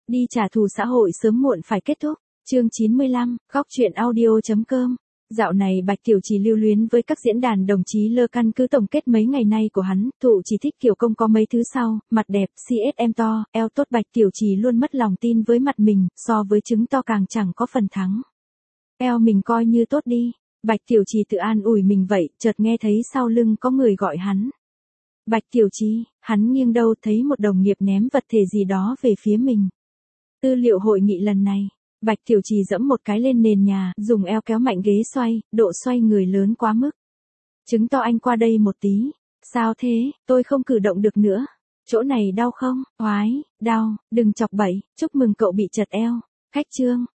Đi trả thù xã hội sớm muộn phải kết thúc. Chương 95, góc truyện audio.com. Dạo này Bạch Tiểu Trì lưu luyến với các diễn đàn đồng chí Lơ căn cứ tổng kết mấy ngày nay của hắn, thụ chỉ thích kiểu công có mấy thứ sau, mặt đẹp, CSM to, eo tốt. Bạch Tiểu Trì luôn mất lòng tin với mặt mình, so với trứng to càng chẳng có phần thắng. Eo mình coi như tốt đi. Bạch Tiểu Trì tự an ủi mình vậy, chợt nghe thấy sau lưng có người gọi hắn. Bạch Tiểu Trì, hắn nghiêng đầu thấy một đồng nghiệp ném vật thể gì đó về phía mình. Tư liệu hội nghị lần này. Bạch Tiểu Trì giẫm một cái lên nền nhà, dùng eo kéo mạnh ghế xoay, độ xoay người lớn quá mức. Trứng to anh qua đây một tí. Sao thế, tôi không cử động được nữa. Chỗ này đau không? Oái, đau, đừng chọc bậy, chúc mừng cậu bị chật eo. Khách trương,